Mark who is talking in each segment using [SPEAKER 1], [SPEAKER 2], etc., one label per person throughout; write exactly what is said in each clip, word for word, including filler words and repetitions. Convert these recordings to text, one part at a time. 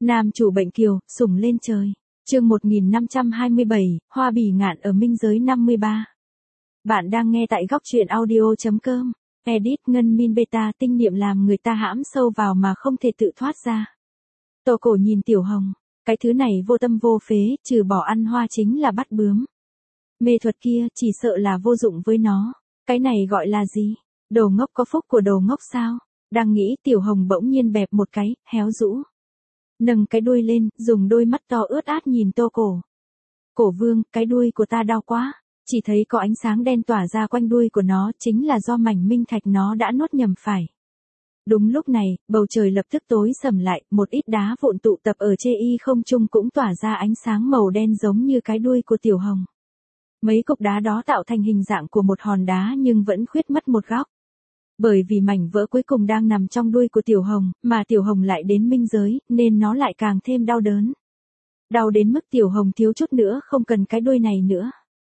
[SPEAKER 1] Nam chủ bệnh kiều, sủng lên trời. Chương một nghìn năm trăm hai mươi bảy, Hoa bỉ ngạn ở minh giới năm mươi ba. Bạn đang nghe tại góc truyện audio chấm com. Edit ngân min beta tinh niệm làm người ta hãm sâu vào mà không thể tự thoát ra. Tô Cổ nhìn Tiểu Hồng, cái thứ này vô tâm vô phế, trừ bỏ ăn hoa chính là bắt bướm. Mê thuật kia chỉ sợ là vô dụng với nó. Cái này gọi là gì? Đồ ngốc có phúc của đồ ngốc sao? Đang nghĩ Tiểu Hồng bỗng nhiên bẹp một cái, héo rũ. Nâng cái đuôi lên, dùng đôi mắt to ướt át nhìn Tô Cổ. Cổ vương, cái đuôi của ta đau quá. Chỉ thấy có ánh sáng đen tỏa ra quanh đuôi của nó, chính là do mảnh minh thạch nó đã nuốt nhầm phải. Đúng lúc này, bầu trời lập tức tối sầm lại, một ít đá vụn tụ tập ở chê y không trung cũng tỏa ra ánh sáng màu đen giống như cái đuôi của Tiểu Hồng. Mấy cục đá đó tạo thành hình dạng của một hòn đá nhưng vẫn khuyết mất một góc. Bởi vì mảnh vỡ cuối cùng đang nằm trong đuôi của Tiểu Hồng, mà Tiểu Hồng lại đến minh giới, nên nó lại càng thêm đau đớn. Đau đến mức Tiểu Hồng thiếu chút nữa không cần cái đuôi này nữa.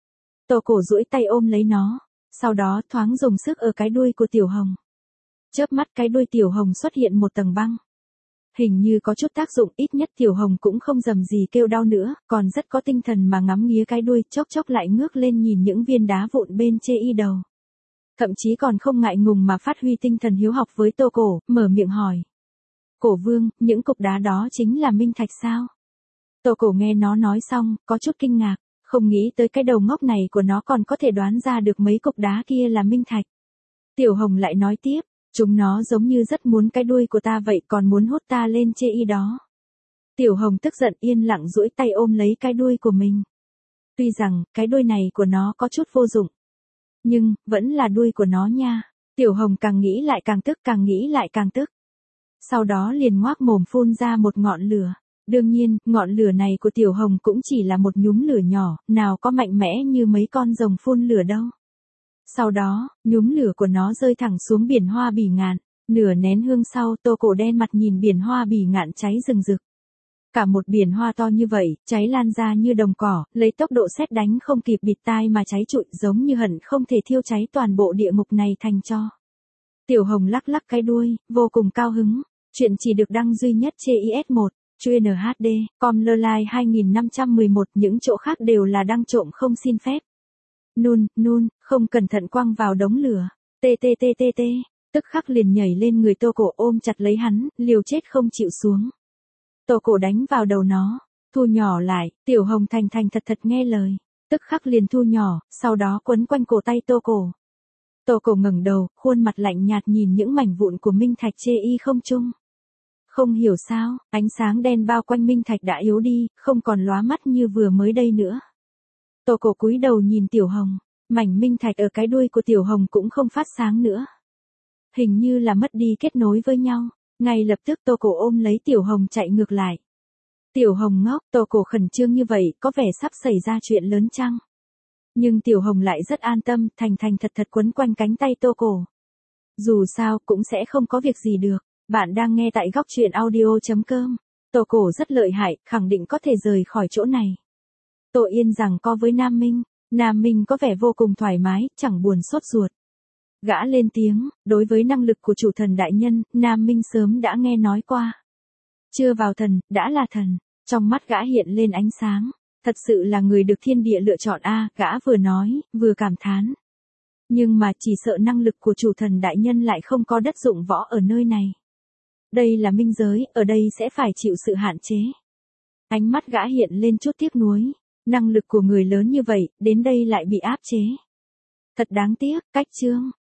[SPEAKER 1] Tô Cổ duỗi tay ôm lấy nó, sau đó thoáng dùng sức ở cái đuôi của Tiểu Hồng. Chớp mắt cái đuôi Tiểu Hồng xuất hiện một tầng băng. Hình như có chút tác dụng, ít nhất Tiểu Hồng cũng không rầm gì kêu đau nữa, còn rất có tinh thần mà ngắm nghía cái đuôi, chốc chốc lại ngước lên nhìn những viên đá vụn bên chê y đầu. Thậm chí còn không ngại ngùng mà phát huy tinh thần hiếu học với Tô Cổ, mở miệng hỏi. Cổ vương, những cục đá đó chính là minh thạch sao? Tô Cổ nghe nó nói xong, có chút kinh ngạc, không nghĩ tới cái đầu ngốc này của nó còn có thể đoán ra được mấy cục đá kia là minh thạch. Tiểu Hồng lại nói tiếp, chúng nó giống như rất muốn cái đuôi của ta vậy, còn muốn hút ta lên chê y đó. Tiểu Hồng tức giận yên lặng duỗi tay ôm lấy cái đuôi của mình. Tuy rằng, cái đuôi này của nó có chút vô dụng. Nhưng, vẫn là đuôi của nó nha. Tiểu Hồng càng nghĩ lại càng tức, càng nghĩ lại càng tức. Sau đó liền ngoác mồm phun ra một ngọn lửa. Đương nhiên, ngọn lửa này của Tiểu Hồng cũng chỉ là một nhúm lửa nhỏ, nào có mạnh mẽ như mấy con rồng phun lửa đâu. Sau đó, nhúm lửa của nó rơi thẳng xuống biển hoa bỉ ngạn. Nửa nén hương sau, Tô Cổ đen mặt nhìn biển hoa bỉ ngạn cháy rừng rực. Cả một biển hoa to như vậy, cháy lan ra như đồng cỏ, lấy tốc độ sét đánh không kịp bịt tai mà cháy trụi, giống như hận không thể thiêu cháy toàn bộ địa ngục này thành tro. Tiểu Hồng lắc lắc cái đuôi, vô cùng cao hứng. Chuyện chỉ được đăng duy nhất trên i ét một, chuyên en hát đê, com lơ lai hai nghìn năm trăm mười một, những chỗ khác đều là đăng trộm không xin phép. Nun, nun, không cẩn thận quăng vào đống lửa. Tê tê tê tê tê, tức khắc liền nhảy lên người Tô Cổ ôm chặt lấy hắn, liều chết không chịu xuống. Tô Cổ đánh vào đầu nó, thu nhỏ lại, Tiểu Hồng thành thành thật thật nghe lời, tức khắc liền thu nhỏ, sau đó quấn quanh cổ tay Tô Cổ. Tô Cổ ngẩng đầu, khuôn mặt lạnh nhạt nhìn những mảnh vụn của minh thạch chê y không trung. Không hiểu sao, ánh sáng đen bao quanh minh thạch đã yếu đi, không còn lóa mắt như vừa mới đây nữa. Tô Cổ cúi đầu nhìn Tiểu Hồng, mảnh minh thạch ở cái đuôi của Tiểu Hồng cũng không phát sáng nữa. Hình như là mất đi kết nối với nhau. Ngay lập tức Tô Cổ ôm lấy Tiểu Hồng chạy ngược lại. Tiểu Hồng ngốc, Tô Cổ khẩn trương như vậy, có vẻ sắp xảy ra chuyện lớn chăng? Nhưng Tiểu Hồng lại rất an tâm, thành thành thật thật quấn quanh cánh tay Tô Cổ. Dù sao, cũng sẽ không có việc gì được. Bạn đang nghe tại góc truyện audio chấm com. Tô Cổ rất lợi hại, khẳng định có thể rời khỏi chỗ này. Tô Yên rằng co với Nam Minh. Nam Minh có vẻ vô cùng thoải mái, chẳng buồn sốt ruột. Gã lên tiếng, đối với năng lực của chủ thần đại nhân, Nam Minh sớm đã nghe nói qua. Chưa vào thần, đã là thần. Trong mắt gã hiện lên ánh sáng. Thật sự là người được thiên địa lựa chọn a, gã vừa nói, vừa cảm thán. Nhưng mà chỉ sợ năng lực của chủ thần đại nhân lại không có đất dụng võ ở nơi này. Đây là minh giới, ở đây sẽ phải chịu sự hạn chế. Ánh mắt gã hiện lên chút tiếc nuối. Năng lực của người lớn như vậy, đến đây lại bị áp chế. Thật đáng tiếc, cách chương.